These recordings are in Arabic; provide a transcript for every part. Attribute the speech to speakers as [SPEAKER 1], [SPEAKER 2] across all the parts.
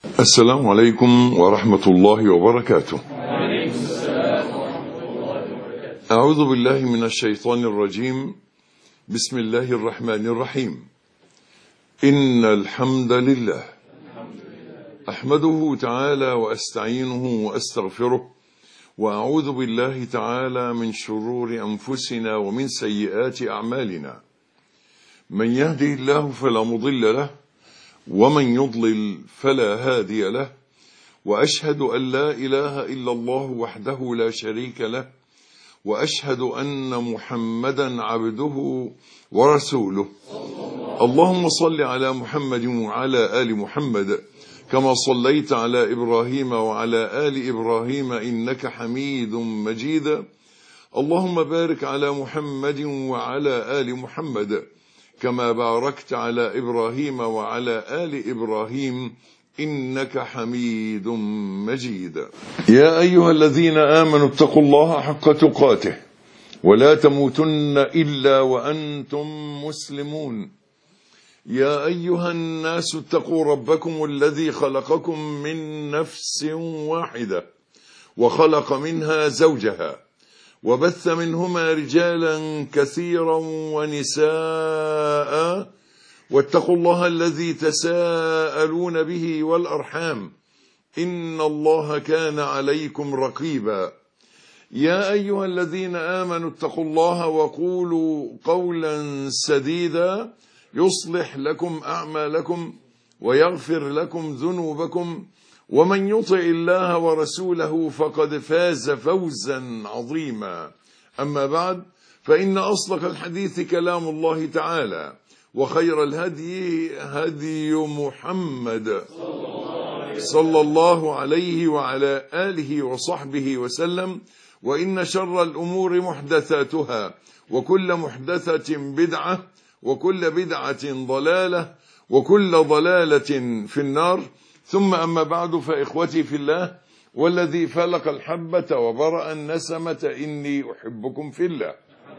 [SPEAKER 1] السلام عليكم ورحمة الله وبركاته. أعوذ بالله من الشيطان الرجيم. بسم الله الرحمن الرحيم. إن الحمد لله أحمده تعالى وأستعينه وأستغفره، وأعوذ بالله تعالى من شرور أنفسنا ومن سيئات أعمالنا. من يهده الله فلا مضل له، ومن يضلل فلا هادي له، وأشهد أن لا إله إلا الله وحده لا شريك له، وأشهد أن محمدا عبده ورسوله. اللهم صل على محمد وعلى آل محمد كما صليت على إبراهيم وعلى آل إبراهيم إنك حميد مجيد. اللهم بارك على محمد وعلى آل محمد كما باركت على إبراهيم وعلى آل إبراهيم إنك حميد مجيد. يا أيها الذين آمنوا اتقوا الله حق تقاته ولا تموتن إلا وأنتم مسلمون. يا أيها الناس اتقوا ربكم الذي خلقكم من نفس واحدة وخلق منها زوجها وبث منهما رجالا كثيرا ونساء، واتقوا الله الذي تساءلون به والأرحام إن الله كان عليكم رقيبا. يا أيها الذين آمنوا اتقوا الله وقولوا قولا سديدا يصلح لكم أعمالكم ويغفر لكم ذنوبكم، ومن يطع الله ورسوله فقد فاز فوزا عظيما. أما بعد، فإن أصدق الحديث كلام الله تعالى، وخير الهدي هدي محمد صلى الله عليه وعلى آله وصحبه وسلم، وإن شر الأمور محدثاتها، وكل محدثة بدعة، وكل بدعة ضلالة، وكل ضلالة في النار. ثم أما بعد، فإخوتي في الله، والذي فلق الحبة وبرأ النسمة إني أحبكم في الله،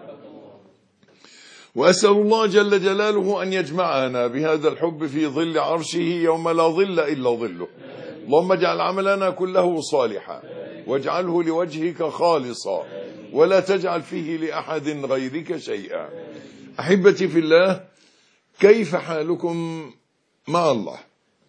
[SPEAKER 1] وأسأل الله جل جلاله أن يجمعنا بهذا الحب في ظل عرشه يوم لا ظل إلا ظله. اللهم اجعل عملنا كله صالحا، واجعله لوجهك خالصا، ولا تجعل فيه لأحد غيرك شيئا. أحبتي في الله، كيف حالكم مع الله؟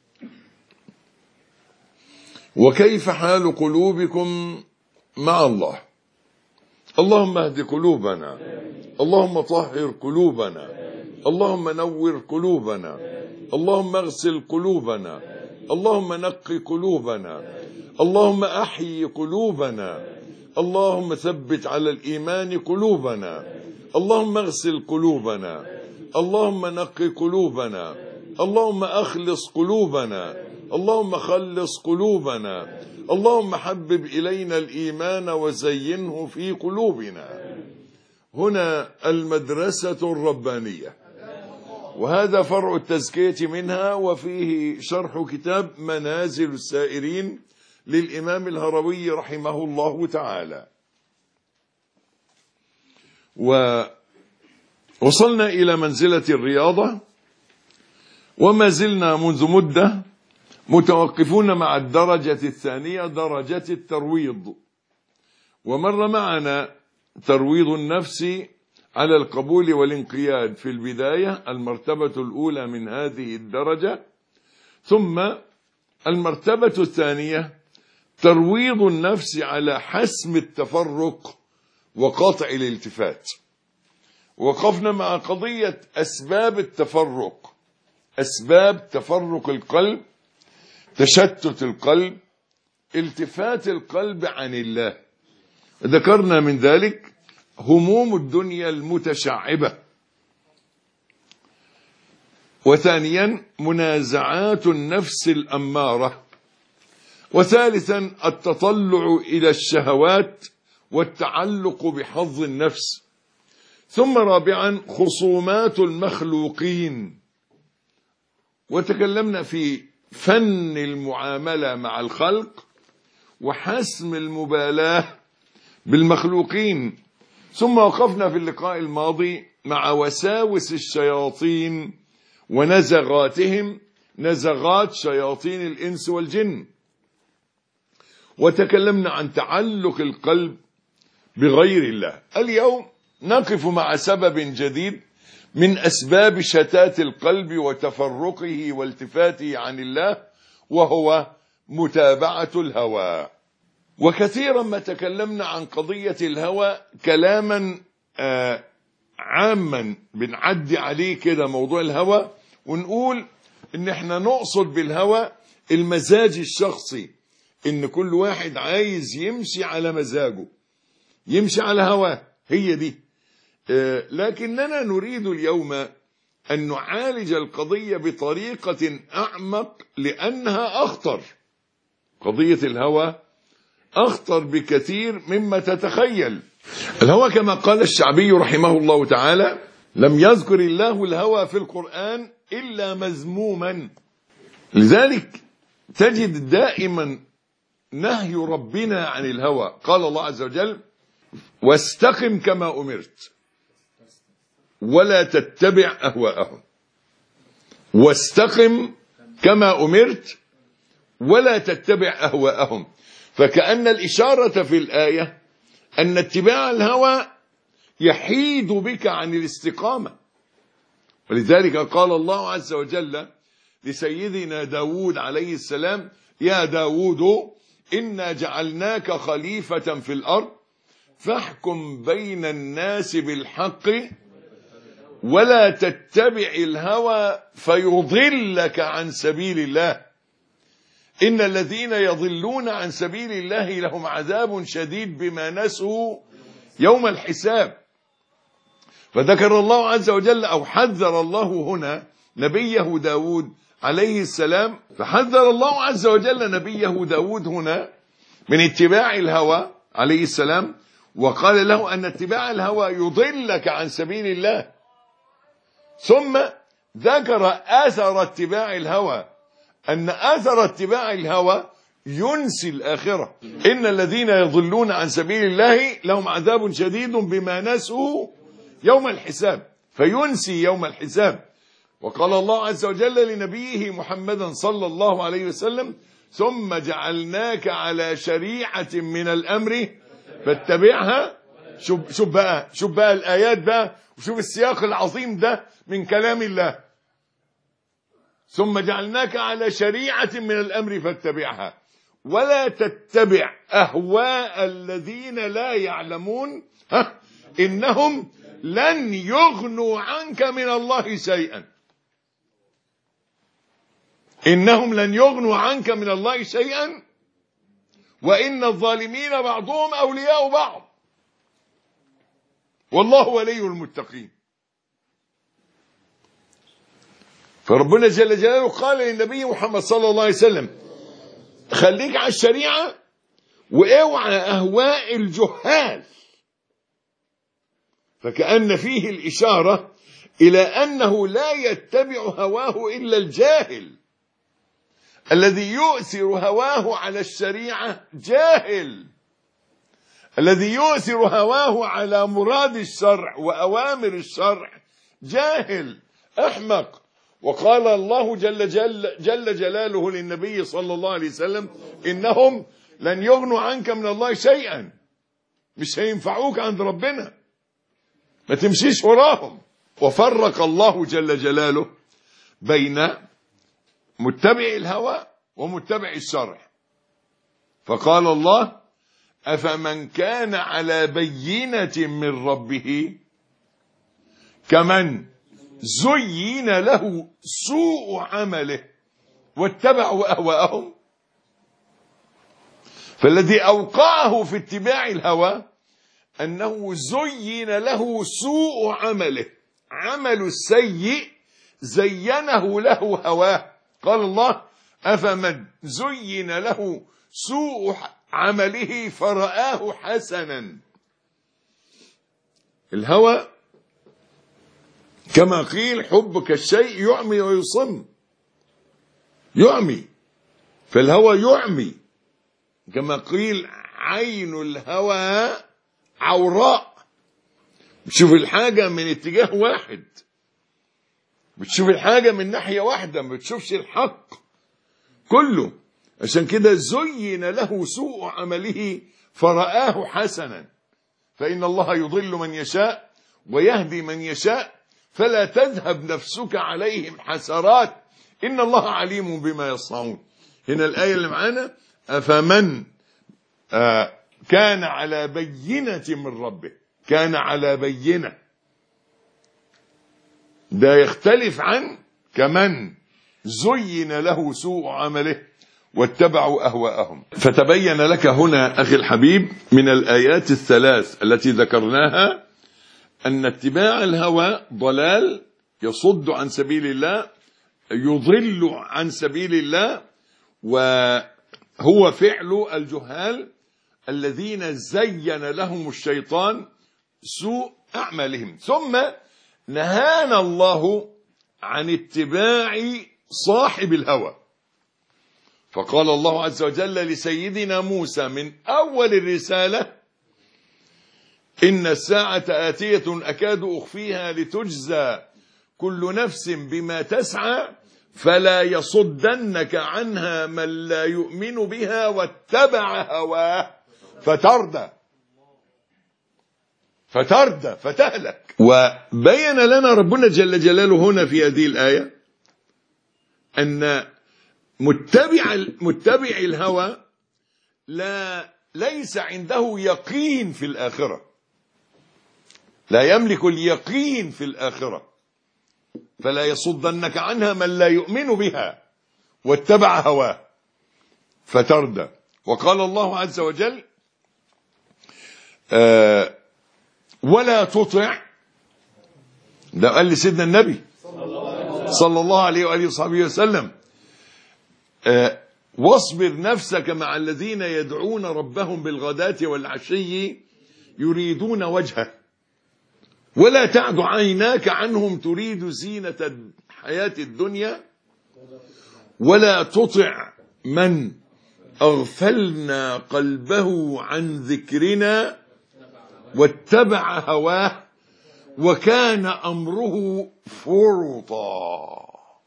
[SPEAKER 1] وكيف حال قلوبكم مع الله؟ اللهم اهد قلوبنا، اللهم طهر قلوبنا، اللهم نور قلوبنا، اللهم اغسل قلوبنا، اللهم نقي قلوبنا، اللهم احيي قلوبنا، اللهم ثبت على الإيمان قلوبنا، اللهم اغسل قلوبنا، اللهم نقي قلوبنا، اللهم أخلص قلوبنا، اللهم خلص قلوبنا، اللهم حبب إلينا الإيمان وزينه في قلوبنا. هنا المدرسة الربانية، وهذا فرع التزكية منها، وفيه شرح كتاب منازل السائرين للإمام الهروي رحمه الله تعالى. ووصلنا إلى منزلة الرياضة، وما زلنا منذ مدة متوقفون مع الدرجة الثانية، درجة الترويض. ومر معنا ترويض النفس على القبول والانقياد في البداية، المرتبة الأولى من هذه الدرجة. ثم المرتبة الثانية ترويض النفس على حسم التفرق وقطع الالتفات. وقفنا مع قضية أسباب التفرق، أسباب تفرق القلب، تشتت القلب، التفات القلب عن الله. ذكرنا من ذلك هموم الدنيا المتشعبة، وثانيا منازعات النفس الأمارة، وثالثا التطلع إلى الشهوات والتعلق بحظ النفس، ثم رابعا خصومات المخلوقين. وتكلمنا في فن المعاملة مع الخلق وحسم المبالاة بالمخلوقين. ثم وقفنا في اللقاء الماضي مع وساوس الشياطين ونزغاتهم نزغات شياطين الإنس والجن. وتكلمنا عن تعلق القلب بغير الله. اليوم نقف مع سبب جديد من أسباب شتات القلب وتفرقه والتفاته عن الله، وهو متابعة الهوى. وكثيرا ما تكلمنا عن قضية الهوى كلاما عاما بنعدي عليه كده موضوع الهوى، ونقول ان احنا نقصد بالهوى المزاج الشخصي، ان كل واحد عايز يمشي على مزاجه، يمشي على هواه، هي دي. لكننا نريد اليوم أن نعالج القضية بطريقة أعمق، لأنها أخطر. قضية الهوى أخطر بكثير مما تتخيل. الهوى كما قال الشعبي رحمه الله تعالى: لم يذكر الله الهوى في القرآن إلا مذموما. لذلك تجد دائما نهي ربنا عن الهوى. قال الله عز وجل: واستقم كما أمرت ولا تتبع أهواءهم. واستقم كما أمرت ولا تتبع أهواءهم. فكأن الإشارة في الآية أن اتباع الهوى يحيد بك عن الاستقامة. ولذلك قال الله عز وجل لسيدنا داود عليه السلام: يا داود إنا جعلناك خليفة في الأرض فاحكم بين الناس بالحق ولا تتبع الهوى فيضلك عن سبيل الله إن الذين يضلون عن سبيل الله لهم عذاب شديد بما نسوا يوم الحساب. فذكر الله عز وجل أو حذر الله هنا نبيه داود عليه السلام، فحذر الله عز وجل نبيه داود هنا من اتباع الهوى عليه السلام، وقال له أن اتباع الهوى يضلك عن سبيل الله. ثم ذكر أثر اتباع الهوى، أن أثر اتباع الهوى ينسي الآخرة. إن الذين يضلون عن سبيل الله لهم عذاب شديد بما نسوا يوم الحساب، فينسي يوم الحساب. وقال الله عز وجل لنبيه محمد صلى الله عليه وسلم: ثم جعلناك على شريعة من الأمر فاتبعها. شوف بقى الآيات بقى، وشوف السياق العظيم ده من كلام الله. ثم جعلناك على شريعة من الأمر فاتبعها ولا تتبع أهواء الذين لا يعلمون إنهم لن يغنوا عنك من الله شيئا. إنهم لن يغنوا عنك من الله شيئا وإن الظالمين بعضهم أولياء بعض والله ولي المتقين. فربنا جل جلاله قال للنبي محمد صلى الله عليه وسلم: خليك على الشريعة واوعى أهواء الجهال. فكأن فيه الإشارة إلى أنه لا يتبع هواه إلا الجاهل. الذي يؤثر هواه على الشريعة جاهل. الذي يؤثر هواه على مراد الشرع وأوامر الشرع جاهل أحمق. وقال الله جل جلاله للنبي صلى الله عليه وسلم: إنهم لن يغنوا عنك من الله شيئا. مش هينفعوك عند ربنا، ما تمشيش وراهم. وفرق الله جل جلاله بين متبع الهوى ومتبع الشرع، فقال الله: أفمن كان على بينة من ربه كمن زين له سوء عمله واتبعوا أهواءهم. فالذي أوقعه في اتباع الهوى أنه زين له سوء عمله، عمل السيء زينه له هواه. قال الله: أفمن زين له سوء عمله فرآه حسنا. الهوى كما قيل: حبك الشيء يعمي ويصم. يعمي، فالهوى يعمي. كما قيل: عين الهوى عوراء. شوف الحاجة من اتجاه واحد. بتشوف الحاجة من ناحية واحدة، ما بتشوفش الحق كله. عشان كده زين له سوء عمله فرآه حسنا، فإن الله يضل من يشاء ويهدي من يشاء، فلا تذهب نفسك عليهم حسرات إن الله عليم بما يصنعون. هنا الآية اللي معانا أفمن كان على بينة من ربه، كان على بينة، ده يختلف عن كمن زين له سوء عمله واتبعوا أهواءهم. فتبين لك هنا أخي الحبيب من الآيات الثلاث التي ذكرناها أن اتباع الهوى ضلال، يصد عن سبيل الله، يضل عن سبيل الله، وهو فعل الجهال الذين زين لهم الشيطان سوء أعمالهم. ثم نهانا الله عن اتباع صاحب الهوى، فقال الله عز وجل لسيدنا موسى من أول الرسالة: إن الساعة آتية أكاد أخفيها لتجزى كل نفس بما تسعى فلا يصدنك عنها من لا يؤمن بها واتبع هواه فتردى فتهلك. وبين لنا ربنا جل جلاله هنا في هذه الآية أن متبع الهوى ليس عنده يقين في الآخرة، لا يملك اليقين في الآخرة، فلا يصدنك عنها من لا يؤمن بها واتبع هواه فتردى. وقال الله عز وجل: ولا تطع، ده قال لسيدنا النبي صلى الله عليه وآله وصحبه وسلم: واصبر نفسك مع الذين يدعون ربهم بالغداة والعشي يريدون وجهه ولا تعد عيناك عنهم تريد زينة الحياة الدنيا ولا تطع من أغفلنا قلبه عن ذكرنا واتبع هواه وكان أمره فرطا.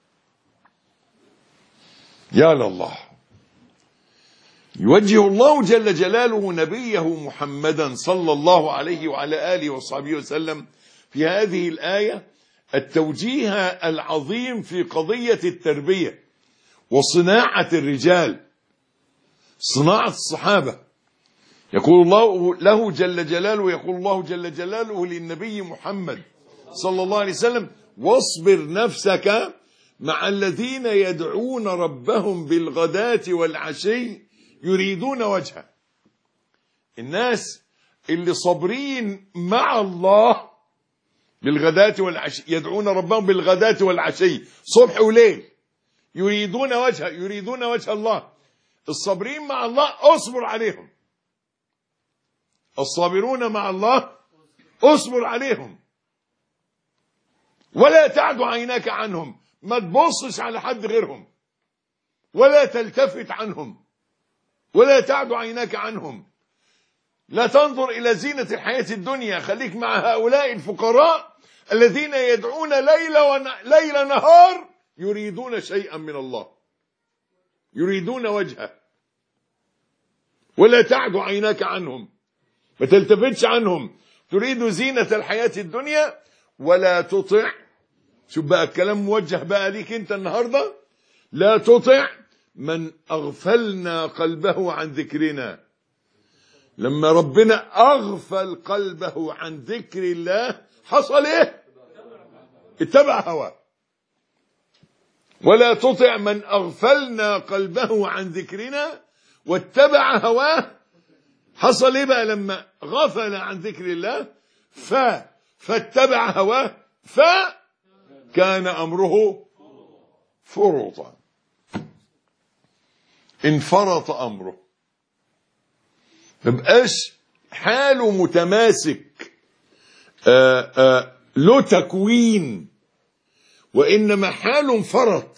[SPEAKER 1] يا لله. يوجه الله جل جلاله نبيه محمدا صلى الله عليه وعلى آله وصحبه وسلم في هذه الآية التوجيه العظيم في قضية التربية وصناعة الرجال، صناعة الصحابة. يقول الله له جل جلاله، يقول الله جل جلاله للنبي محمد صلى الله عليه وسلم: واصبر نفسك مع الذين يدعون ربهم بالغداة والعشي يريدون وجهه. الناس اللي صابرين مع الله بالغداة والعشي، يدعون ربهم بالغداة والعشي صبح وليل، يريدون وجهه، يريدون وجه الله. الصابرين مع الله اصبر عليهم، الصابرون مع الله اصبر عليهم، ولا تعد عيناك عنهم، ما تبصش على حد غيرهم، ولا تلتفت عنهم، ولا تعد عيناك عنهم، لا تنظر إلى زينة الحياة الدنيا، خليك مع هؤلاء الفقراء الذين يدعون ليل نهار يريدون شيئا من الله، يريدون وجهه. ولا تعد عيناك عنهم، ما تلتفتش عنهم، تريد زينة الحياة الدنيا. ولا تطع، شوف بقى الكلام موجه بقى ليك انت النهاردة، لا تطع من أغفلنا قلبه عن ذكرنا. لما ربنا أغفل قلبه عن ذكر الله حصل ايه؟ اتبع هواه. ولا تطع من أغفلنا قلبه عن ذكرنا واتبع هواه. حصل ايه بقى لما غفل عن ذكر الله فاتبع هواه فكان أمره فرطا، انفرط أمره، مبقاش حاله متماسك له تكوين، وإنما حاله انفرط.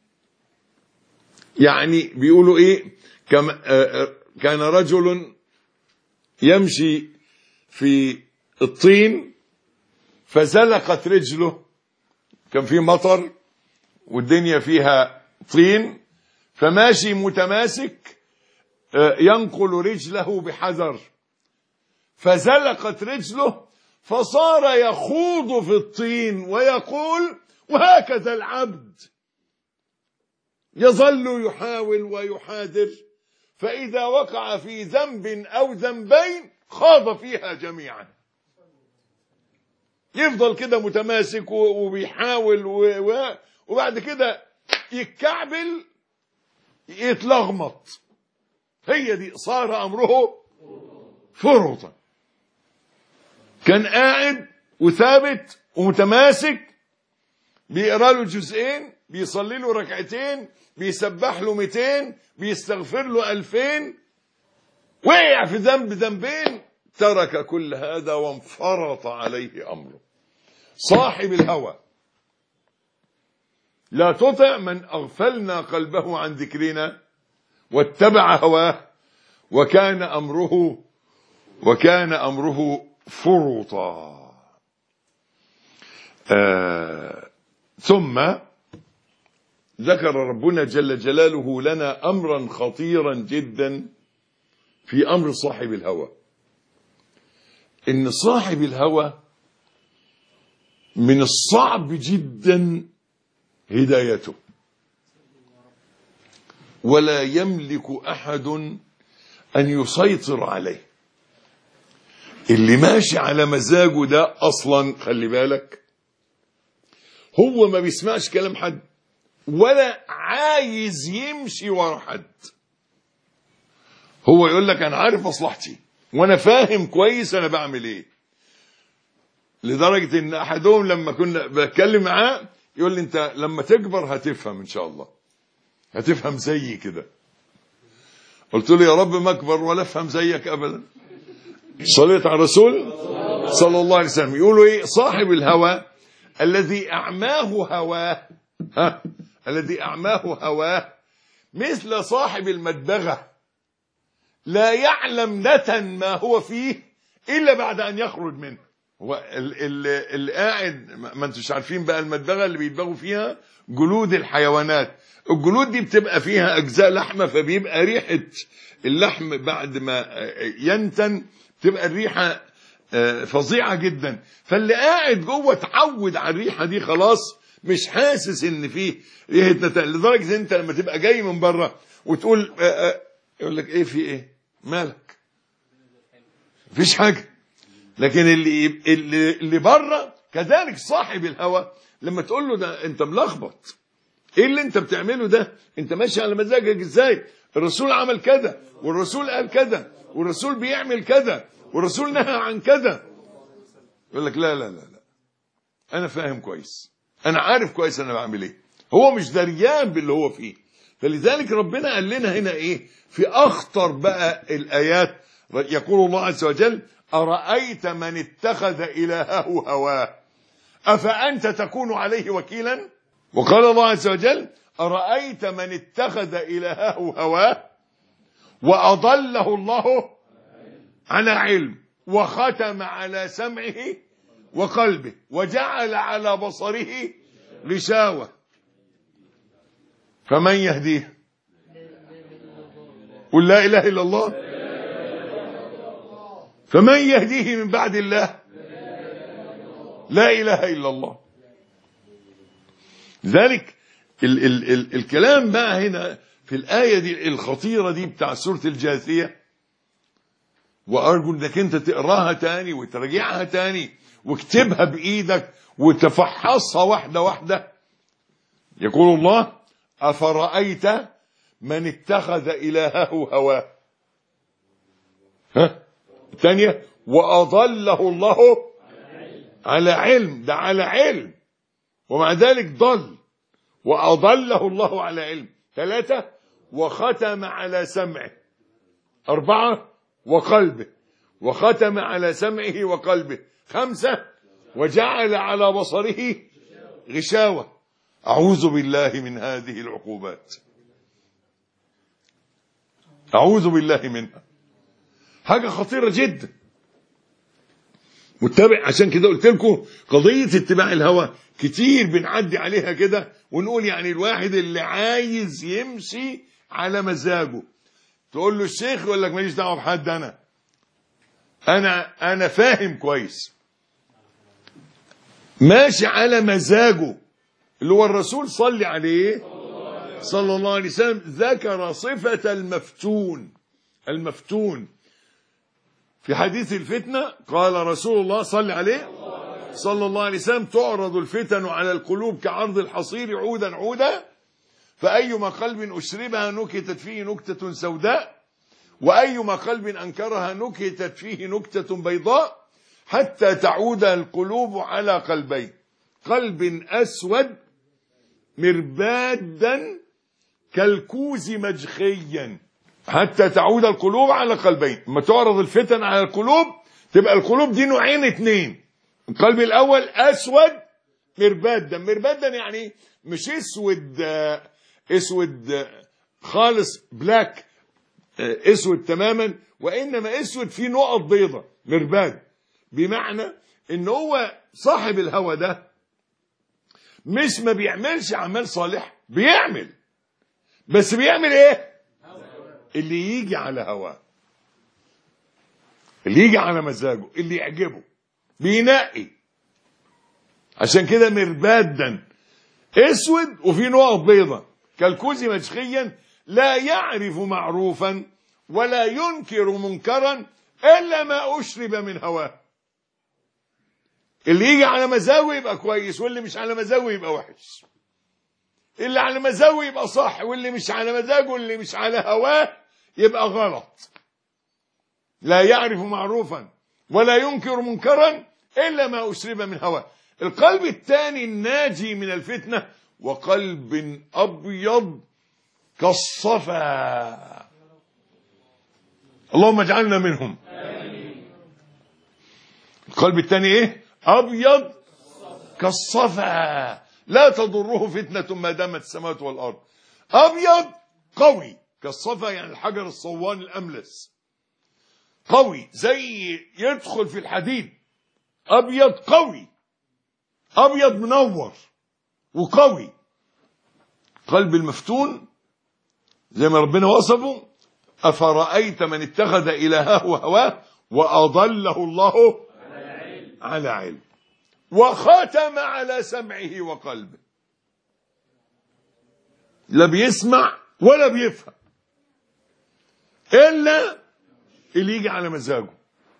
[SPEAKER 1] يعني بيقولوا ايه، كان رجل يمشي في الطين فزلقت رجله كان في مطر والدنيا فيها طين، فماشي متماسك ينقل رجله بحذر، فزلقت رجله فصار يخوض في الطين ويقول: وهكذا العبد يظل يحاول ويحاذر، فإذا وقع في ذنب أو ذنبين خاض فيها جميعا. يفضل كده متماسك وبيحاول وبعد كده يتكعبل يتلغمط. هي دي صار أمره فرطا. كان قاعد وثابت ومتماسك، بيقرأ له جزئين، بيصلي له ركعتين، بيسبح له 200، بيستغفر له 2000، وقع في ذنب ذنبين ترك كل هذا وانفرط عليه أمره. صاحب الهوى: لا تطع من أغفلنا قلبه عن ذكرنا واتبع هواه وكان أمره فرطا. ثم ذكر ربنا جل جلاله لنا أمرا خطيرا جدا في أمر صاحب الهوى، إن صاحب الهوى من الصعب جدا هدايته، ولا يملك أحد أن يسيطر عليه. اللي ماشي على مزاجه ده أصلا خلي بالك هو ما بيسمعش كلام حد ولا عايز يمشي ورا حد. هو يقول لك أنا عارف مصلحتي وأنا فاهم كويس أنا بعمل إيه، لدرجة إن أحدهم لما كنا بتكلم معاه يقول لي: أنت لما تكبر هتفهم إن شاء الله، هتفهم زيي كده. قلت له: يا رب ما أكبر ولا أفهم زيك أبدا. صليت على الرسول صلى الله عليه وسلم. يقولوا إيه؟ صاحب الهوى الذي أعماه هواه، الذي أعماه هواه مثل صاحب المدبغة لا يعلم نتن ما هو فيه إلا بعد أن يخرج منه. هو اللي قاعد، ما انتوش عارفين بقى المدبغة اللي بيدبغوا فيها جلود الحيوانات، الجلود دي بتبقى فيها أجزاء لحمة، فبيبقى ريحة اللحم بعد ما ينتن تبقى الريحة فظيعة جدا. فاللي قاعد جوه اتعود على الريحة دي خلاص، مش حاسس ان فيه ريحة نتن، لدرجة انت لما تبقى جاي من بره وتقول يقول لك: ايه في ايه مالك؟ مفيش حاجة. لكن اللي بره كذلك صاحب الهوى لما تقول له: ده انت ملخبط، ايه اللي انت بتعمله ده؟ انت ماشي على مزاجك ازاي؟ الرسول عمل كذا، والرسول قال كذا، والرسول بيعمل كذا، والرسول نهى عن كذا. يقول لك: لا لا لا لا، انا فاهم كويس، انا عارف كويس انا بعمل ايه. هو مش دريان باللي هو فيه. فلذلك ربنا قال لنا هنا ايه في اخطر بقى الايات؟ يقول الله عز وجل: أرأيت من اتخذ إلهه هواه أفأنت تكون عليه وكيلا؟ وقال الله عز وجل: أرأيت من اتخذ إلهه هواه وأضله الله على علم وختم على سمعه وقلبه وجعل على بصره غشاوة فمن يهديه؟ قل لا إله إلا الله. فمن يهديه من بعد الله؟ لا إله إلا الله. ذلك الكلام بقى هنا في الآية دي الخطيرة دي بتاع سورة الجاثية، وأرجو أنك أنت تقراها تاني وتراجعها تاني واكتبها بإيدك وتفحصها واحدة واحدة. يقول الله: أفرأيت من اتخذ إلهه هواه. الثانية: وأضله الله على علم. ده على علم ومع ذلك ضل، وأضله الله على علم. 3: وختم على سمعه. 4: وقلبه، وختم على سمعه وقلبه. 5: وجعل على بصره غشاوة. أعوذ بالله من هذه العقوبات، أعوذ بالله منها. حاجة خطيرة جدا. متبع، عشان كده قلت لكم قضية اتباع الهوى كتير بنعدي عليها كده ونقول يعني الواحد اللي عايز يمشي على مزاجه، تقول له الشيخ يقول لك ماليش دعوه بحد، انا فاهم كويس، ماشي على مزاجه، اللي هو الرسول صلى عليه صلى الله عليه وسلم ذكر صفة المفتون في حديث الفتنة. قال رسول الله صلى عليه صلى الله عليه وسلم: تعرض الفتن على القلوب كعرض الحصير عودا عودا، فأيما قلب أشربها نكتت فيه نكتة سوداء، وأيما قلب أنكرها نكتت فيه نكتة بيضاء، حتى تعود القلوب على قلبين: قلب أسود مربادا كالكوز مجخيا. حتى تعود القلوب على قلبين. لما تعرض الفتن على القلوب تبقى القلوب دي نوعين اتنين: القلب الأول أسود مربادا يعني مش اسود خالص بلاك، اسود تماما، وإنما اسود فيه نقط بيضة، مرباد. بمعنى ان هو صاحب الهوى ده مش ما بيعملش اعمال صالح، بيعمل، بس بيعمل ايه؟ اللي يجي على هواه، اللي يجي على مزاجه، اللي يعجبه، بينقي. عشان كده مربادا اسود وفي نقط بيضة كالكوز مجخيا، لا يعرف معروفا ولا ينكر منكرا الا ما اشرب من هواه. اللي يجي على مزاجه يبقى كويس، واللي مش على مزاجه يبقى وحش. اللي على مزاجه يبقى صح، واللي مش على مزاجه، اللي مش على هواه يبقى غلط. لا يعرف معروفا ولا ينكر منكرا إلا ما أشرب من هواه. القلب الثاني الناجي من الفتنة: وقلب أبيض كالصفا. اللهم اجعلنا منهم. القلب الثاني ايه؟ أبيض كالصفا لا تضره فتنة ما دامت السماوات والأرض. أبيض قوي كالصفا، يعني الحجر الصوان الأملس، قوي زي يدخل في الحديد. أبيض قوي، أبيض منور وقوي. قلب المفتون زي ما ربنا وصفه: أفرأيت من اتخذ إلهه هواه وأضله الله على علم وختم على سمعه وقلبه. لا بيسمع ولا بيفهم إلا اللي يجي على مزاجه.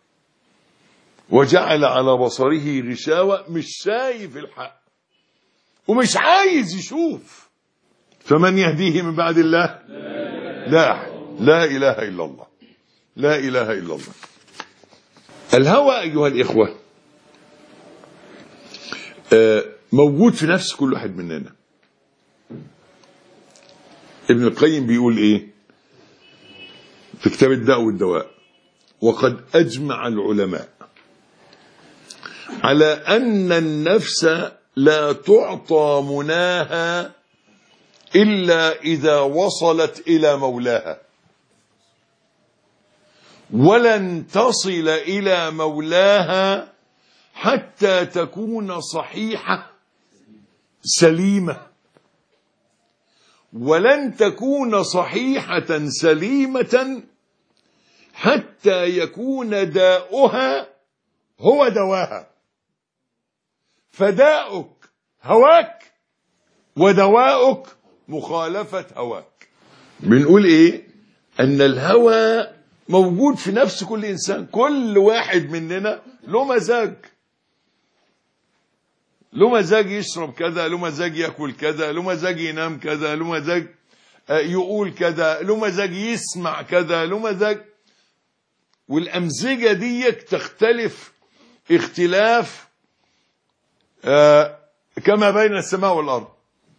[SPEAKER 1] وجعل على بصره غشاوة، مش شايف الحق ومش عايز يشوف. فمن يهديه من بعد الله؟ لا إله إلا الله، لا إله إلا الله. الهوى أيها الإخوة موجود في نفس كل واحد مننا. ابن القيم بيقول ايه في كتاب الداء والدواء: وقد أجمع العلماء على أن النفس لا تعطى مناها إلا إذا وصلت إلى مولاها، ولن تصل إلى مولاها حتى تكون صحيحة سليمة، ولن تكون صحيحة سليمة حتى يكون داؤها هو دواها. فداؤك هواك ودواؤك مخالفة هواك. بنقول ايه؟ ان الهوى موجود في نفس كل انسان. كل واحد مننا له مزاج، له مزاج يشرب كذا، له مزاج ياكل كذا، له مزاج ينام كذا، له مزاج يقول كذا، له مزاج يسمع كذا، له مزاج. والأمزجة دي تختلف اختلاف كما بين السماء والأرض،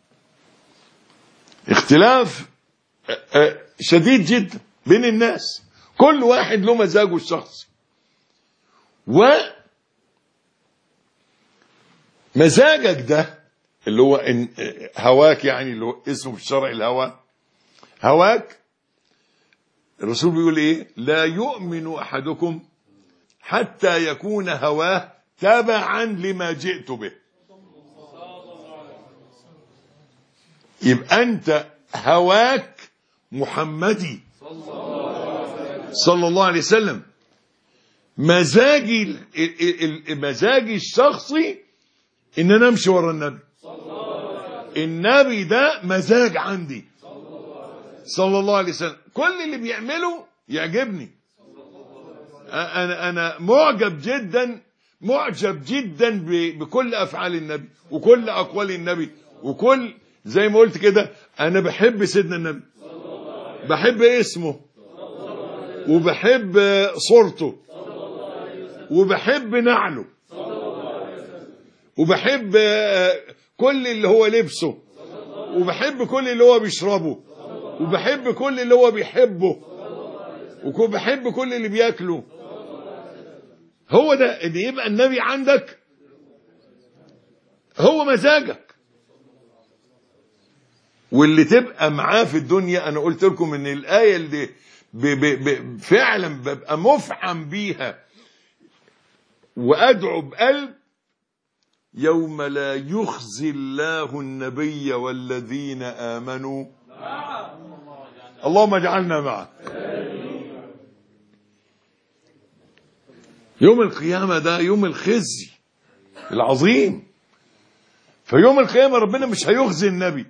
[SPEAKER 1] اختلاف شديد جدا بين الناس. كل واحد له مزاجه الشخصي. ومزاجك ده اللي هو هواك، يعني اللي هو اسمه في الشرع الهوى، هواك. الرسول بيقول ايه؟ لا يؤمن احدكم حتى يكون هواه تبعا لما جئت به. يبقى أنت هواك محمدي صلى الله عليه وسلم. مزاجي الشخصي إن أنا أمشي ورا النبي. النبي ده مزاج عندي صلى الله عليه وسلم. كل اللي بيعمله يعجبني. أنا معجب جدا بكل أفعال النبي وكل أقوال النبي وكل، زي ما قلت كده، أنا بحب سيدنا النبي، بحب اسمه وبحب صورته وبحب نعله وبحب كل اللي هو لبسه وبحب كل اللي هو بيشربه وبحب كل اللي هو بيحبه وبحب كل اللي بياكله. هو ده ان يبقى النبي عندك هو مزاجك. واللي تبقى معاه في الدنيا، انا قلت لكم ان الآية اللي فعلا ببقى مفعم بيها وادعو بقلب: يوم لا يخزي الله النبي والذين آمنوا. اللهم اجعلنا معه. يوم القيامة ده يوم الخزي العظيم. فيوم القيامة ربنا مش هيخزي النبي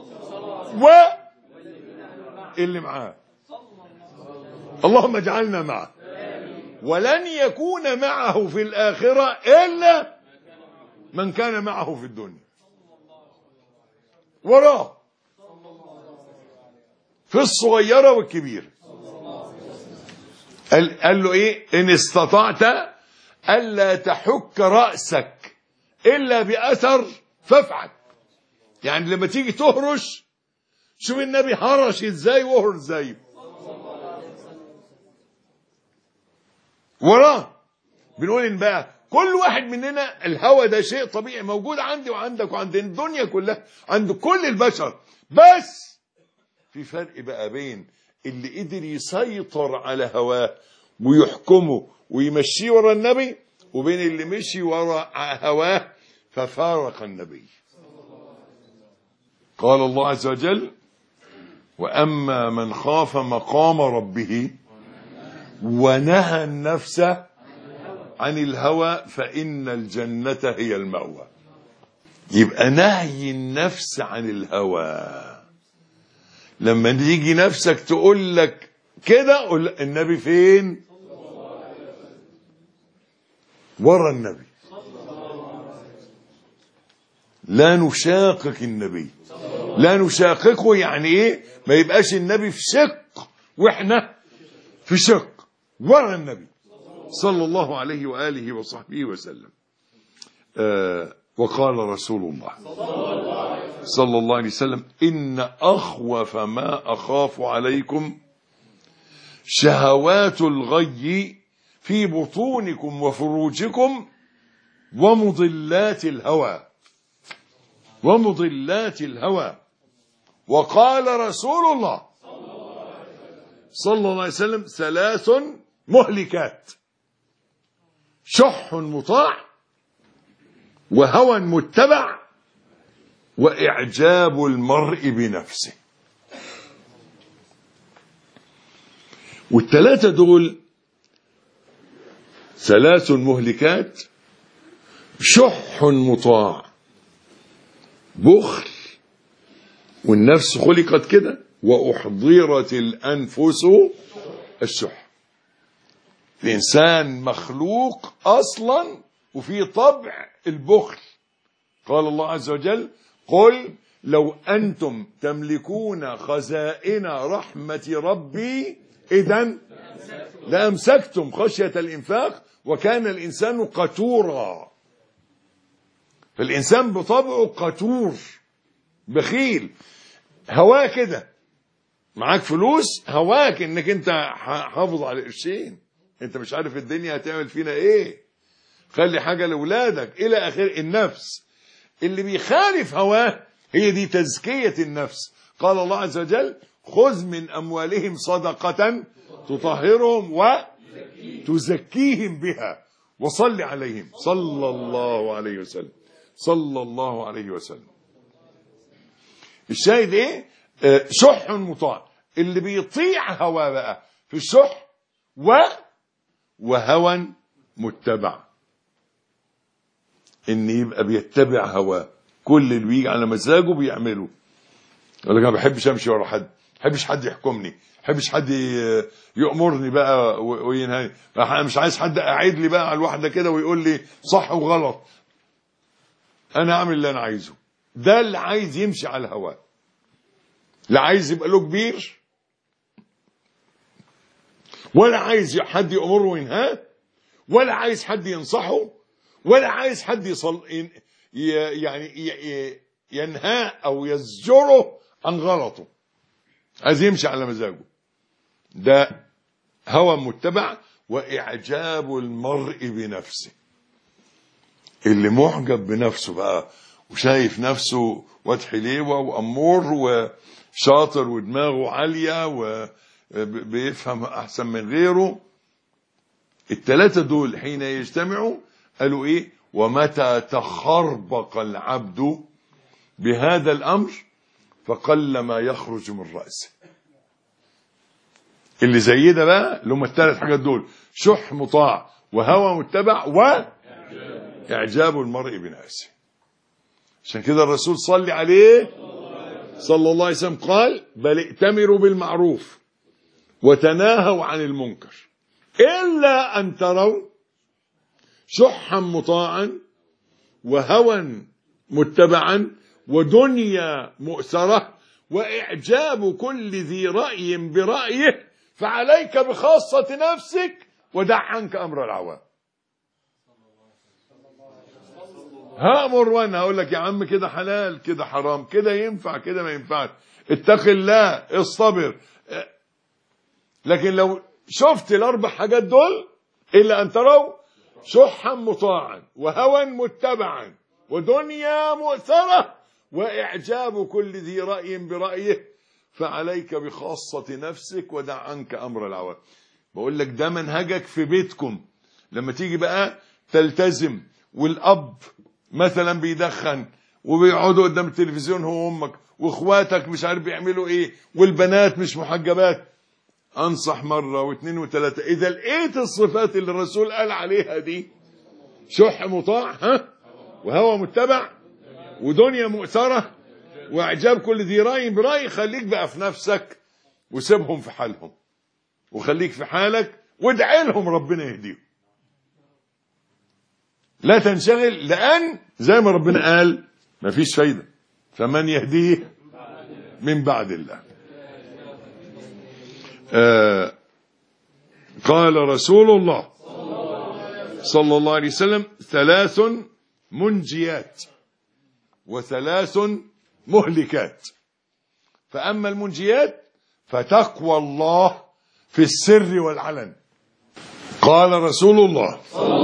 [SPEAKER 1] واللي معاه. اللهم اجعلنا معه. ولن يكون معه في الآخرة إلا من كان معه في الدنيا وراه، في الصغيرة والكبيرة. قال له ايه؟ ان استطعت الا تحك رأسك الا بأثر فافعل. يعني لما تيجي تهرش شوف النبي هرش ازاي وهرش ازاي وراه. بنقول ان بقى كل واحد مننا الهوى ده شيء طبيعي موجود عندي وعندك وعند الدنيا كلها، عند كل البشر. بس في فرق بقى بين اللي قدر يسيطر على هواه ويحكمه ويمشيه ورا النبي، وبين اللي مشي ورا هواه ففارق النبي. قال الله عز وجل: وأما من خاف مقام ربه ونهى النفس عن الهوى فإن الجنة هي المأوى. يبقى نهي النفس عن الهوى، لما تيجي نفسك تقول لك كده قول النبي فين؟ ورا النبي. لا نشاقق النبي، لا نشاققه. يعني ايه؟ ما يبقاش النبي في شق واحنا في شق، ورا النبي صلى الله عليه وآله وصحبه وسلم. وقال رسول الله صلى الله عليه وسلم: إن أخوف ما أخاف عليكم شهوات الغي في بطونكم وفروجكم ومضلات الهوى. ومضلات الهوى. وقال رسول الله صلى الله عليه وسلم: ثلاث مهلكات: شح مطاع وهوى متبع وإعجاب المرء بنفسه. والثلاثة دول ثلاث مهلكات: شح مطاع، بخل والنفس خلقت كده، وأحضرت الأنفس الشح. الإنسان مخلوق أصلا وفي طبع البخل. قال الله عز وجل: قل لو أنتم تملكون خزائن رحمة ربي إذن لأمسكتم خشية الإنفاق وكان الإنسان قتورا. فالإنسان بطبعه قتور بخيل. هواه كده، معاك فلوس هواك انك انت حافظ على قرشين، انت مش عارف الدنيا هتعمل فينا ايه، خلي حاجة لأولادك إلى آخر. النفس اللي بيخالف هواه هي دي تزكية النفس. قال الله عز وجل: خذ من أموالهم صدقة تطهرهم وتزكيهم بها وصل عليهم صلى الله عليه وسلم. صلى الله عليه وسلم. الشاهد ايه؟ شح مطاع. اللي بيطيع هواه بقى في الشح وهوى متبع، ان يبقى بيتبع هواه، كل اللي بيجي على مزاجه بيعمله. يقول لك انا ما بحبش امشي ورا حد، ما بحبش حد يحكمني، ما بحبش حد يأمرني بقى وينهاني، مش عايز حد قاعد لي بقى على الواحده كده ويقول لي صح وغلط، انا اعمل اللي انا عايزه. ده اللي عايز يمشي على الهواه، لا عايز يبقى له كبير، ولا عايز حد يأمره وينهاه، ولا عايز حد ينصحه، ولا عايز حد يعني ينهاه او يزجره عن غلطه، عايز يمشي على مزاجه. ده هوى متبع. واعجاب المرء بنفسه، اللي معجب بنفسه بقى وشايف نفسه واد حليوه وامور وشاطر ودماغه عاليه وبيفهم احسن من غيره. الثلاثه دول حين يجتمعوا قالوا ايه؟ ومتى تخربق العبد بهذا الامر فقل ما يخرج من راسه. اللي زي ده بقى اللي هم الثلاث حاجات دول: شح مطاع، وهوى متبع، واعجاب المرء بنفسه. عشان كده الرسول صلى عليه صلى الله عليه وسلم قال: بل ائتمروا بالمعروف وتناهوا عن المنكر إلا أن تروا شحا مطاعا وهوى متبعا ودنيا مؤثرة وإعجاب كل ذي رأي برأيه فعليك بخاصة نفسك ودع عنك أمر العوام. هأمر وانا هقول لك يا عم كده حلال كده حرام كده ينفع كده ما ينفعش، اتق الله اصطبر. لكن لو شفت الاربع حاجات دول: الا ان تروا شحا مطاعا وهوى متبعا ودنيا مؤثرة واعجاب كل ذي رأي برأيه فعليك بخاصة نفسك ودع عنك امر العوام. بقول لك ده منهجك في بيتكم لما تيجي بقى تلتزم، والاب مثلا بيدخن وبيقعدوا قدام التلفزيون هو وامك، واخواتك مش عارف بيعملوا ايه، والبنات مش محجبات. انصح مرة واثنين وثلاثة، اذا لقيت الصفات اللي الرسول قال عليها دي: شح مطاع وهوى متبع ودنيا مؤثرة واعجاب كل ذي رأي برأي، خليك بقى في نفسك وسيبهم في حالهم، وخليك في حالك وادعي لهم ربنا يهديهم. لا تنشغل، لأن زي ما ربنا قال مفيش فايدة، فمن يهديه من بعد الله. قال رسول الله صلى الله عليه وسلم: 3 منجيات و3 مهلكات. فأما المنجيات فتقوى الله في السر والعلن. قال رسول الله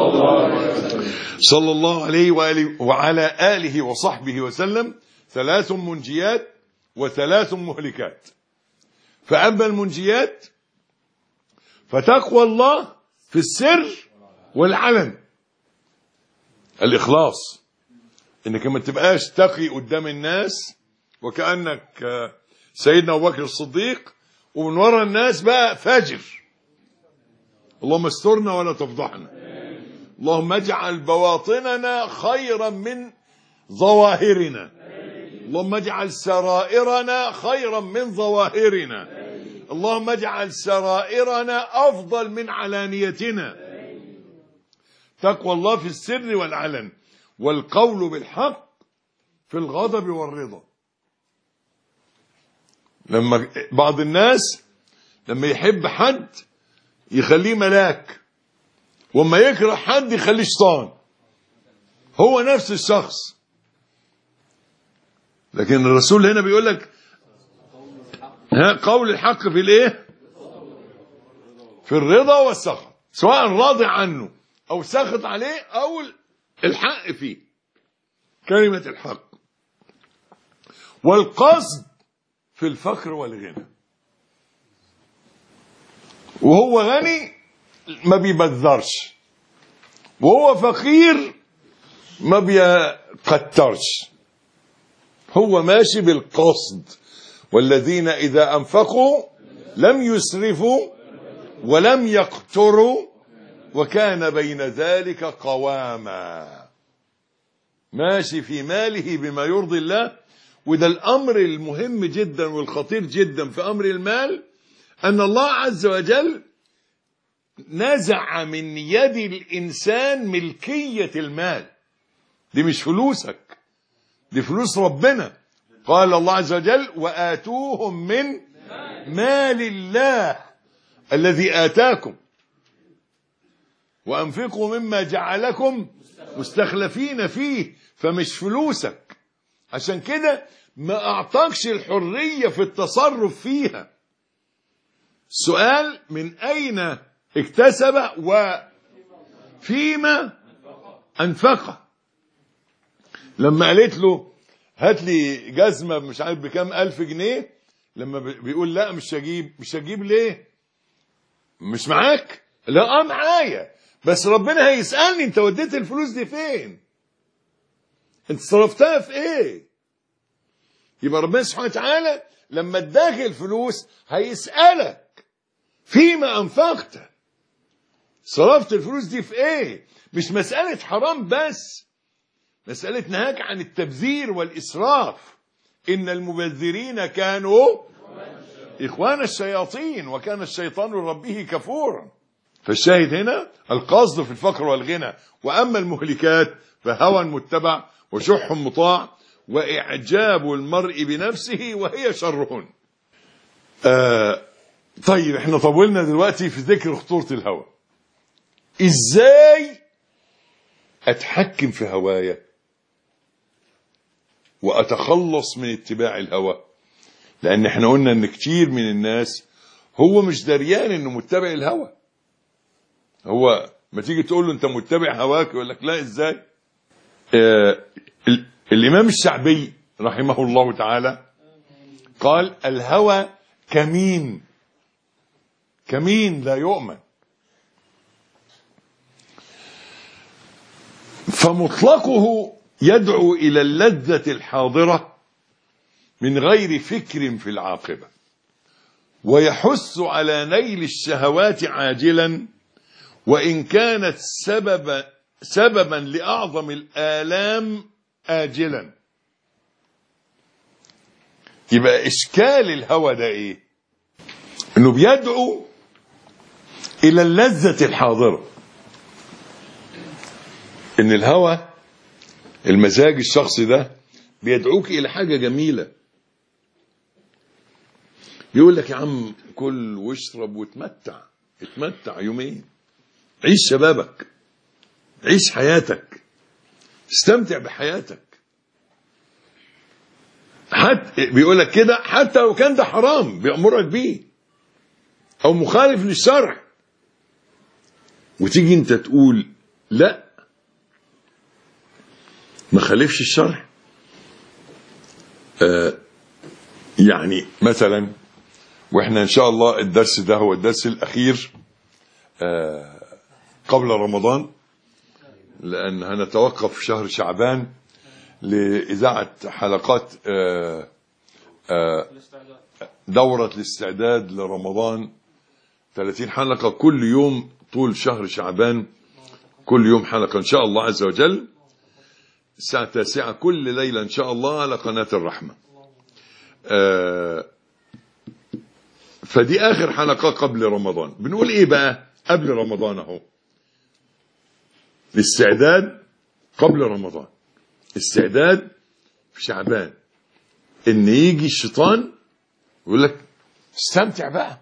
[SPEAKER 1] صلى الله عليه وآله وعلى آله وصحبه وسلم: 3 منجيات و3 مهلكات. فأما المنجيات فتقوى الله في السر والعلن. الإخلاص، إنك ما تبقاش تقي قدام الناس وكأنك سيدنا أبو بكر الصديق، ومن وراء الناس بقى فاجر. اللهم استرنا ولا تفضحنا، اللهم اجعل بواطننا خيرا من ظواهرنا، اللهم اجعل سرائرنا خيرا من ظواهرنا، اللهم اجعل سرائرنا أفضل من علانيتنا. تقوى الله في السر والعلن، والقول بالحق في الغضب والرضا. لما بعض الناس لما يحب حد يخليه ملاك، وما يكره حد يخليه شيطان، هو نفس الشخص. لكن الرسول هنا بيقول لك قول الحق في الايه؟ في الرضا والسخط، سواء راضي عنه او ساخط عليه او الحق فيه، كلمة الحق. والقصد في الفقر والغنى، وهو غني ما بيبذرش، وهو فقير ما بيقترش. هو ماشي بالقصد. والذين إذا أنفقوا لم يسرفوا ولم يقتروا وكان بين ذلك قواما. ماشي في ماله بما يرضي الله. وده الأمر المهم جدا والخطير جدا في أمر المال، أن الله عز وجل نزع من يد الإنسان ملكية المال. دي مش فلوسك، دي فلوس ربنا. قال الله عز وجل وآتوهم من مال الله الذي آتاكم وأنفقوا مما جعلكم مستخلفين فيه. فمش فلوسك، عشان كده ما أعطاكش الحرية في التصرف فيها. السؤال من أين اكتسب وفيما أنفقه. لما قالت له هات لي جزمة مش عارف بكام 1000 جنيه، لما بيقول لا مش هجيب ليه؟ مش معاك؟ لا معايا، بس ربنا هيسألني انت وديت الفلوس دي فين؟ انت صرفتها في ايه؟ يبقى ربنا سبحانه وتعالى لما اداك الفلوس هيسألك فيما أنفقت، صرفت الفلوس دي في ايه؟ مش مسألة حرام بس، مسألة نهاك عن التبذير والإسراف. إن المبذرين كانوا إخوان الشياطين وكان الشيطان لربه كفورا. فالشاهد هنا القصد في الفقر والغنى. وأما المهلكات فهوى متبع وشح مطاع وإعجاب المرء بنفسه وهي شرهن. طيب احنا طولنا دلوقتي في ذكر خطورة الهوى. ازاي اتحكم في هوايا واتخلص من اتباع الهوى؟ لان احنا قلنا ان كتير من الناس هو مش دريان انه متبع الهوى. هو ما تيجي تقول له انت متبع هواك يقول لك لا ازاي. الامام الشعبي رحمه الله تعالى قال الهوى كمين لا يؤمن، فمطلقه يدعو إلى اللذة الحاضرة من غير فكر في العاقبة، ويحث على نيل الشهوات عاجلا وإن كانت سببا لأعظم الآلام آجلا. يبقى إشكال الهوى ده إيه؟ إنه بيدعو إلى اللذة الحاضرة. إن الهوى المزاج الشخصي ده بيدعوك إلى حاجة جميلة. يقول لك يا عم كل واشرب وتمتع، اتمتع يومين، عيش شبابك، عيش حياتك، استمتع بحياتك. حتى بيقول لك كده حتى لو كان ده حرام بيأمرك بيه أو مخالف للشرع، وتيجي انت تقول لا ما خالفش الشرع. يعني مثلا واحنا ان شاء الله الدرس ده هو الدرس الاخير قبل رمضان، لان هنتوقف شهر شعبان لإذاعة حلقات دورة الاستعداد لرمضان 30 حلقة كل يوم طول شهر شعبان، كل يوم حلقة إن شاء الله عز وجل الساعة 9 كل ليلة إن شاء الله على قناة الرحمة. فدي آخر حلقة قبل رمضان. بنقول إيه بقى قبل رمضان أهو؟ الاستعداد قبل رمضان، استعداد في شعبان، إن يجي الشيطان يقول لك استمتع بقى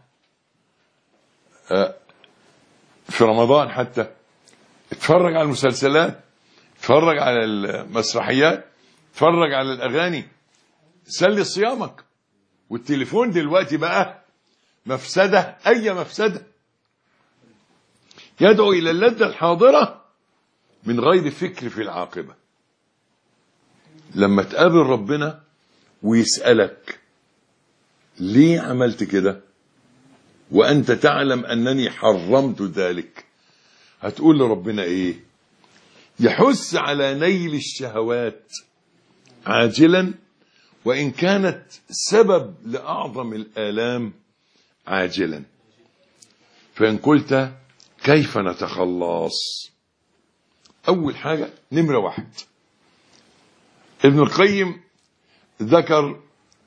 [SPEAKER 1] في رمضان، حتى اتفرج على المسلسلات، اتفرج على المسرحيات، اتفرج على الأغاني، سلي صيامك. والتليفون دلوقتي بقى مفسدة، أي مفسدة. يدعو إلى اللذة الحاضرة من غير فكر في العاقبة. لما تقابل ربنا ويسألك ليه عملت كده وأنت تعلم أنني حرمت ذلك، هتقول لربنا إيه؟ يحث على نيل الشهوات عاجلا وإن كانت سبب لأعظم الآلام عاجلا. فإن قلت كيف نتخلص؟ أول حاجة نمرة 1، ابن القيم ذكر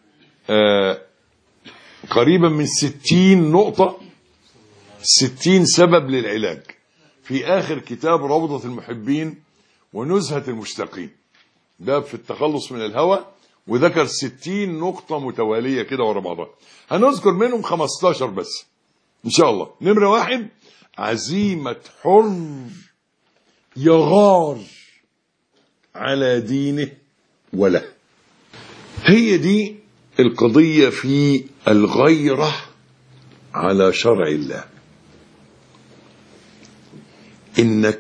[SPEAKER 1] قريبا من 60 نقطة، 60 سبب للعلاج في آخر كتاب روضة المحبين ونزهة المشتاقين، ده في التخلص من الهوى، وذكر 60 نقطة متوالية كده ورا بعضها. هنذكر منهم 15 بس إن شاء الله. نمرة 1، عزيمة حر يغار على دينه وله. هي دي القضية في الغيرة على شرع الله، إنك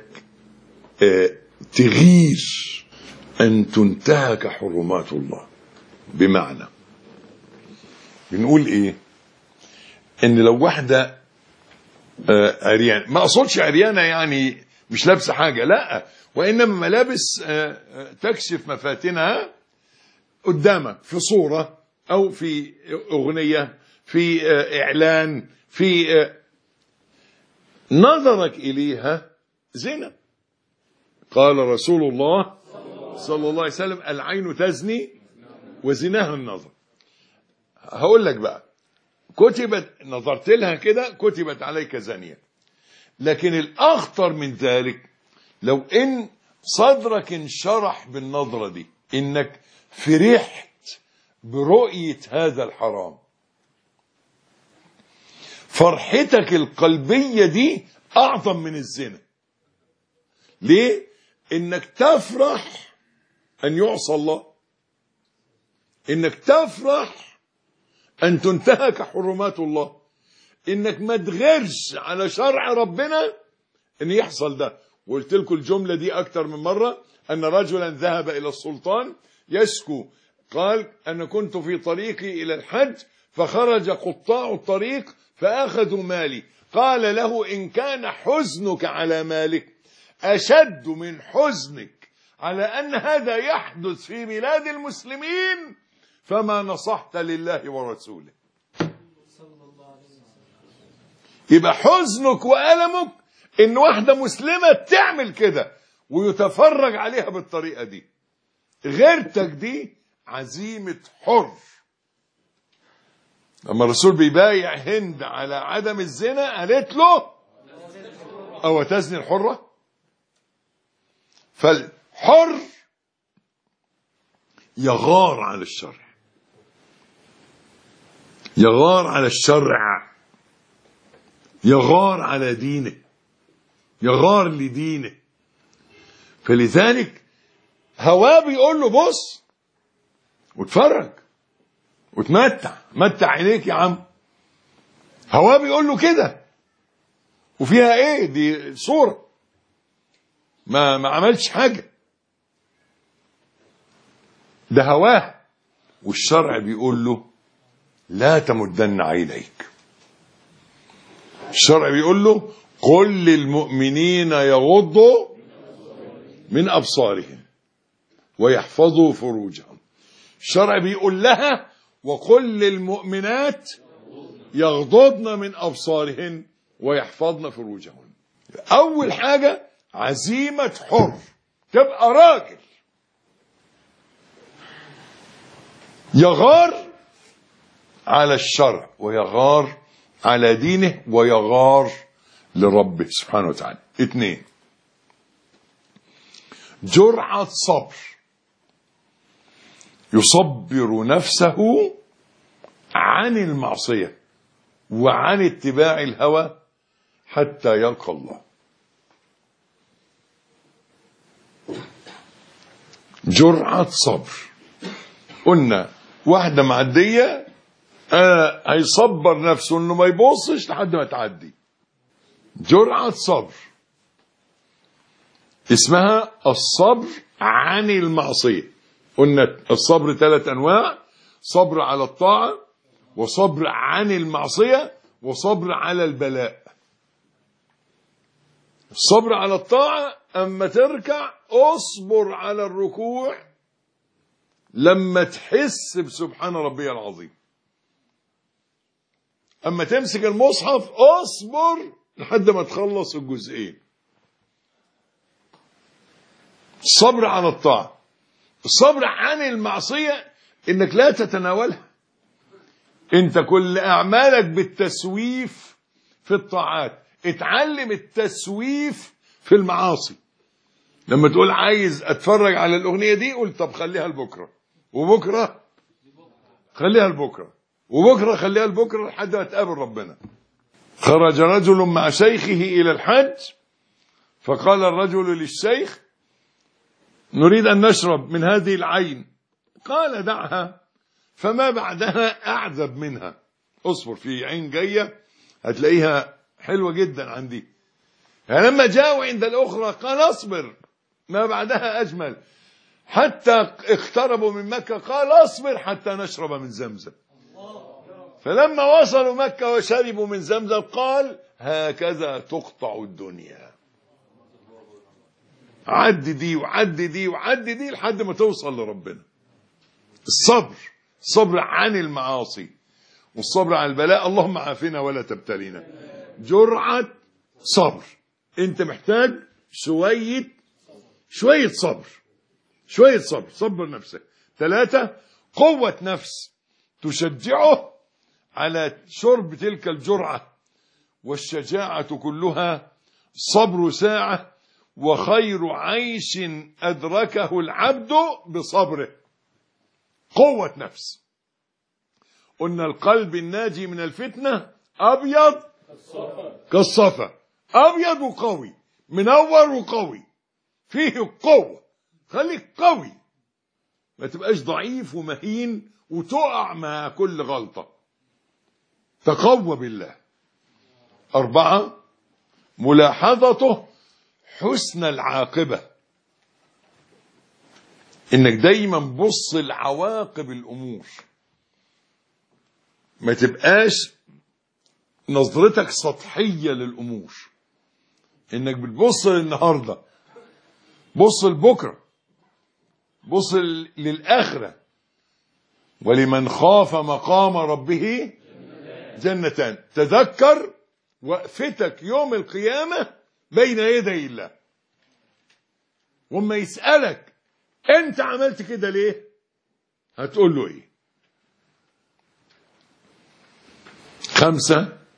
[SPEAKER 1] تغير أن تنتهك حرمات الله. بمعنى بنقول إيه؟ إن لو واحدة عريان، ما أقصدش عريانة يعني مش لابسة حاجة، لا، وإنما ملابس تكشف مفاتنها قدامك في صورة أو في أغنية، في إعلان، في نظرك إليها زنا. قال رسول الله صلى الله عليه وسلم: العين تزني وزناها النظر. هقول لك بقى، كتبت، نظرت لها كده كتبت عليك زانية. لكن الأخطر من ذلك لو إن صدرك انشرح بالنظرة دي، إنك فرحت برؤية هذا الحرام، فرحتك القلبية دي أعظم من الزنا. ليه؟ إنك تفرح أن يعصى الله، إنك تفرح أن تنتهك حرمات الله، إنك ما تغيرش على شرع ربنا إن يحصل ده. وقلت لكم الجملة دي أكتر من مرة، أن رجلا ذهب إلى السلطان يشكو، قال: أنا كنت في طريقي إلى الحج فخرج قطاع الطريق فأخذوا مالي. قال له: إن كان حزنك على مالك أشد من حزنك على أن هذا يحدث في بلاد المسلمين فما نصحت لله ورسوله. يبقى حزنك وألمك إن واحدة مسلمة تعمل كده ويتفرج عليها بالطريقة دي. غيرتك دي عزيمة حر. لما الرسول بيبايع هند على عدم الزنا قالت له: أو تزني الحرة؟ فالحر يغار على الشرع، يغار على الشرع، يغار على دينه، يغار لدينه. فلذلك هواه بيقول له: بص واتفرج وتمتع، متع عينيك يا عم. هواه بيقول له كده، وفيها ايه؟ دي صورة، ما عملش حاجة، ده هواه. والشرع بيقول له: لا تمدن عينيك. الشرع بيقول له: قل للمؤمنين يغضوا من أبصارهم ويحفظوا فروجهم. الشرع بيقول لها: وقل للمؤمنات يغضضن من أبصارهن ويحفظن فروجهن. أول حاجة عزيمة حر، تبقى راجل يغار على الشرع ويغار على دينه ويغار لربه سبحانه وتعالى. 2، جرعة صبر، يصبر نفسه عن المعصية وعن اتباع الهوى حتى يلقى الله. جرعة صبر، قلنا واحدة معدية هيصبر نفسه انه ما يبصش لحد ما تعدي. جرعة صبر اسمها الصبر عن المعصية. قلنا الصبر 3 أنواع: صبر على الطاعة، وصبر عن المعصية، وصبر على البلاء. الصبر على الطاعة، أما تركع اصبر على الركوع لما تحس بسبحان ربي العظيم. اما تمسك المصحف اصبر لحد ما تخلص الجزئين. الصبر على الطاعة، الصبر عن المعصية انك لا تتناولها. انت كل اعمالك بالتسويف في الطاعات، اتعلم التسويف في المعاصي. لما تقول عايز اتفرج على الاغنية دي، قول طب خليها لبكرة، وبكرة خليها لبكرة، وبكرة خليها لبكرة لحد ما تقابل ربنا. خرج رجل مع شيخه إلى الحج، فقال الرجل للشيخ نريد أن نشرب من هذه العين. قال دعها، فما بعدها أعذب منها. اصبر، في عين جاية هتلاقيها حلوة جدا عندي. يعني لما جاءوا عند الأخرى قال اصبر، ما بعدها أجمل. حتى اقتربوا من مكة قال اصبر حتى نشرب من زمزم. فلما وصلوا مكة وشربوا من زمزم قال هكذا تقطع الدنيا. عد دي وعد دي وعد دي لحد ما توصل لربنا. الصبر، الصبر عن المعاصي والصبر عن البلاء. اللهم عافنا ولا تبتلينا. جرعة صبر. انت محتاج شوية صبر، شوية صبر. صبر نفسك. 3 قوة نفس تشجعه على شرب تلك الجرعة. والشجاعة كلها صبر ساعة، وخير عيش أدركه العبد بصبره. قوة نفس. قلنا القلب الناجي من الفتنة أبيض كالصفا، أبيض وقوي، منور وقوي، فيه قوة. خليك قوي، ما تبقاش ضعيف ومهين وتقع مع كل غلطة. تقوى بالله. 4 ملاحظته حسن العاقبة. انك دايما بص لعواقب الامور، ما تبقاش نظرتك سطحية للامور. انك بتبص للنهاردة، بص لبكرة، بص للآخرة. ولمن خاف مقام ربه جنتان. تذكر وقفتك يوم القيامة بين يدي الله، وما يسألك انت عملت كده ليه، هتقول له ايه. 5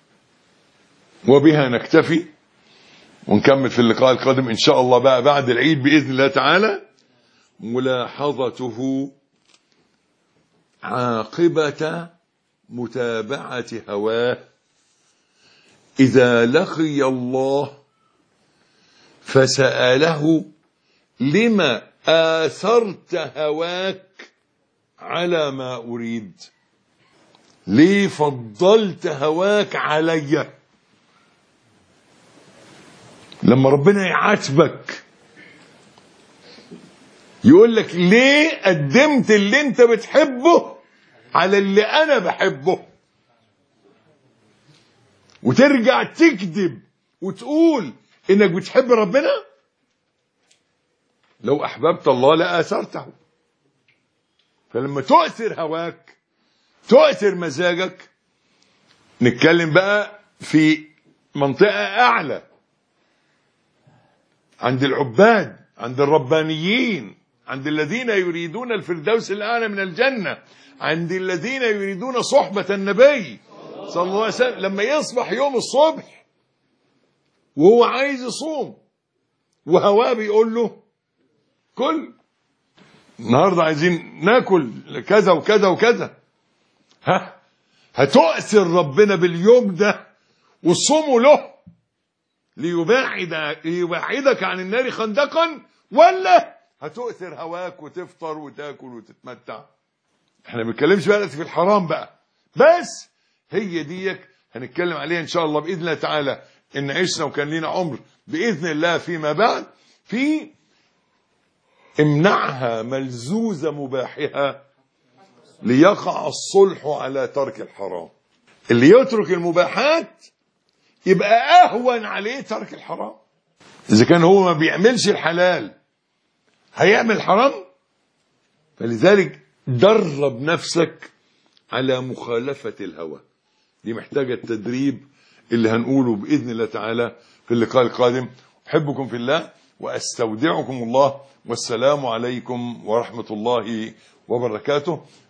[SPEAKER 1] وبها نكتفي، ونكمل في اللقاء القادم إن شاء الله بقى بعد العيد بإذن الله تعالى. ملاحظته عاقبة متابعة هواه. إذا لقي الله فسأله لما آثرت هواك على ما أريد، ليه فضلت هواك علي. لما ربنا يعاتبك يقول لك ليه قدمت اللي انت بتحبه على اللي انا بحبه، وترجع تكذب وتقول انك بتحب ربنا. لو احببت الله لآثرته. فلما تؤثر هواك، تؤثر مزاجك. نتكلم بقى في منطقة اعلى، عند العباد، عند الربانيين، عند الذين يريدون الفردوس الأعلى من الجنة، عند الذين يريدون صحبة النبي صلى الله عليه وسلم. لما يصبح يوم الصبح وهو عايز يصوم وهواه بيقول له كل النهارده عايزين ناكل كذا وكذا وكذا، هتؤثر ربنا باليوم ده وصومه له ليبعدك عن النار خندقا، ولا هتؤثر هواك وتفطر وتاكل وتتمتع؟ احنا ما بنتكلمش بقى في الحرام بقى، بس هي ديك هنتكلم عليها ان شاء الله باذن الله تعالى. ان عشنا وكان لنا عمر باذن الله فيما بعد. في امنعها ملزوز مباحها ليقع الصلح على ترك الحرام. اللي يترك المباحات يبقى اهون عليه ترك الحرام. اذا كان هو ما بيعملش الحلال هيعمل حرام، فلذلك درب نفسك على مخالفة الهوى. دي محتاجة التدريب اللي هنقوله بإذن الله تعالى في اللقاء القادم. أحبكم في الله وأستودعكم الله، والسلام عليكم ورحمة الله وبركاته.